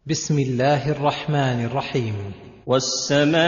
بسم الله الرحمن الرحيم. والسماء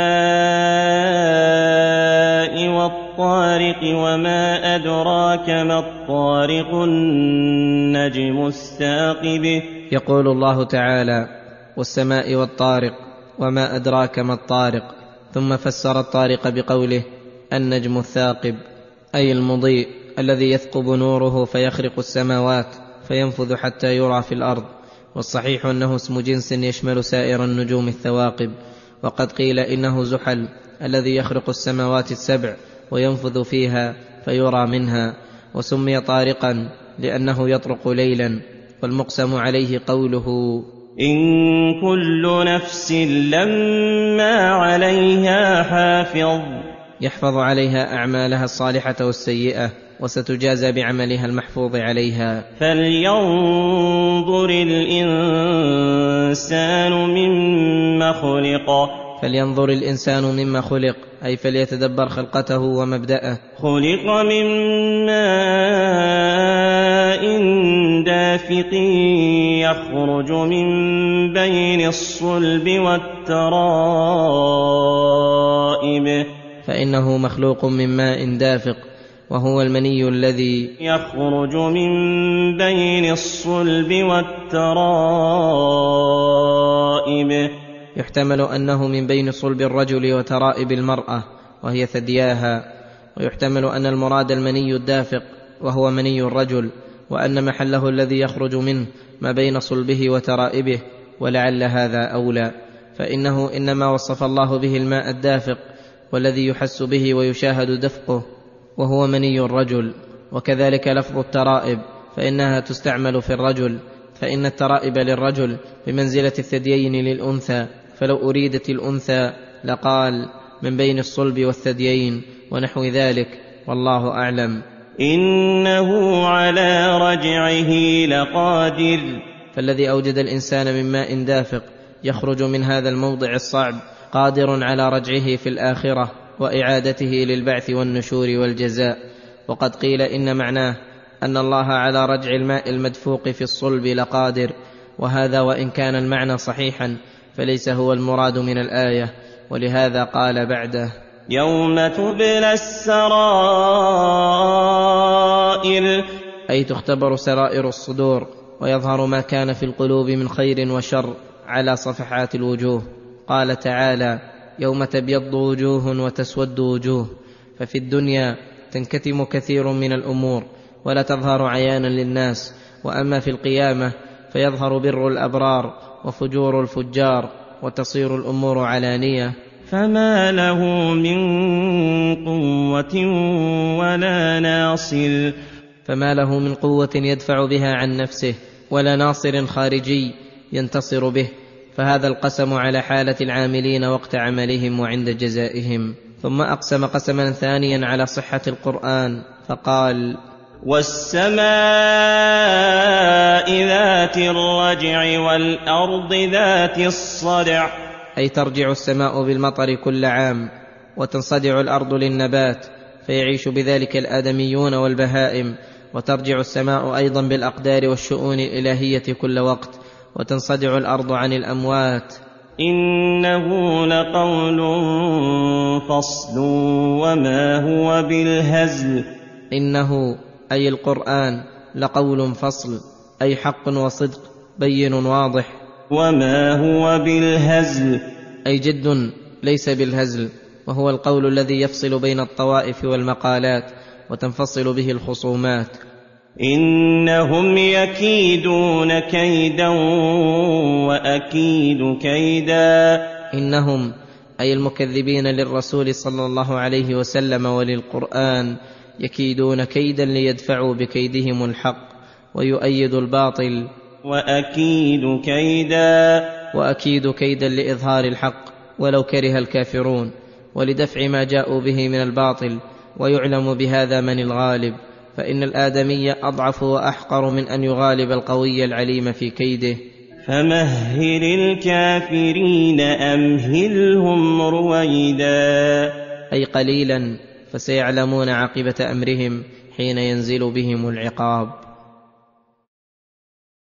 والطارق وما أدراك ما الطارق النجم الثاقب. يقول الله تعالى: والسماء والطارق وما أدراك ما الطارق، ثم فسر الطارق بقوله النجم الثاقب، أي المضيء الذي يثقب نوره فيخرق السماوات فينفذ حتى يرى في الأرض. والصحيح أنه اسم جنس يشمل سائر النجوم الثواقب. وقد قيل إنه زحل الذي يخرق السماوات السبع وينفذ فيها فيرى منها، وسمي طارقا لأنه يطرق ليلا. والمقسم عليه قوله: إن كل نفس لما عليها حافظ، يحفظ عليها أعمالها الصالحة والسيئة، وستجازى بعملها المحفوظ عليها. فلينظر الإنسان مما خلق. فلينظر الإنسان مما خلق، أي فليتدبر خلقته ومبدأه. خلق من ماء دافق يخرج من بين الصلب والترائب. فإنه مخلوق من ماء دافق، وهو المني الذي يخرج من بين الصلب والترائب. يحتمل أنه من بين صلب الرجل وترائب المرأة وهي ثدياها، ويحتمل أن المراد المني الدافق وهو مني الرجل، وأن محله الذي يخرج منه ما بين صلبه وترائبه، ولعل هذا أولى، فإنه إنما وصف الله به الماء الدافق والذي يحس به ويشاهد دفقه، وهو مني الرجل. وكذلك لفظ الترائب، فإنها تستعمل في الرجل، فإن الترائب للرجل بمنزلة الثديين للأنثى، فلو أريدت الأنثى لقال من بين الصلب والثديين ونحو ذلك، والله أعلم. إنه على رجعه لقادر. فالذي أوجد الإنسان من ماء دافق يخرج من هذا الموضع الصعب قادر على رجعه في الآخرة وإعادته للبعث والنشور والجزاء. وقد قيل إن معناه أن الله على رجع الماء المدفوق في الصلب لقادر، وهذا وإن كان المعنى صحيحا فليس هو المراد من الآية، ولهذا قال بعده: يوم تبلى السرائر، أي تختبر سرائر الصدور ويظهر ما كان في القلوب من خير وشر على صفحات الوجوه. قال تعالى: يوم تبيض وجوه وتسود وجوه. ففي الدنيا تنكتم كثير من الأمور ولا تظهر عيانا للناس، وأما في القيامة فيظهر بر الأبرار وفجور الفجار، وتصير الأمور علانية. فما له من قوة ولا ناصر. فما له من قوة يدفع بها عن نفسه، ولا ناصر خارجي ينتصر به. فهذا القسم على حالة العاملين وقت عملهم وعند جزائهم. ثم أقسم قسما ثانيا على صحة القرآن فقال: والسماء ذات الرجع والأرض ذات الصدع. أي ترجع السماء بالمطر كل عام، وتنصدع الأرض للنبات فيعيش بذلك الآدميون والبهائم، وترجع السماء أيضا بالأقدار والشؤون الإلهية كل وقت، وتنصدع الأرض عن الأموات. إنه لقول فصل وما هو بالهزل. إنه أي القرآن لقول فصل، أي حق وصدق بين واضح. وما هو بالهزل، أي جد ليس بالهزل، وهو القول الذي يفصل بين الطوائف والمقالات وتنفصل به الخصومات. إنهم يكيدون كيدا وأكيد كيدا. إنهم أي المكذبين للرسول صلى الله عليه وسلم وللقرآن يكيدون كيدا ليدفعوا بكيدهم الحق ويؤيدوا الباطل. وأكيد كيدا. وأكيد كيدا لإظهار الحق ولو كره الكافرون، ولدفع ما جاءوا به من الباطل، ويعلم بهذا من الغالب، فإن الآدمي أضعف وأحقر من أن يغالب القوي العليم في كيده. فمهل الكافرين أمهلهم رويدا. أي قليلا، فسيعلمون عاقبة أمرهم حين ينزل بهم العقاب.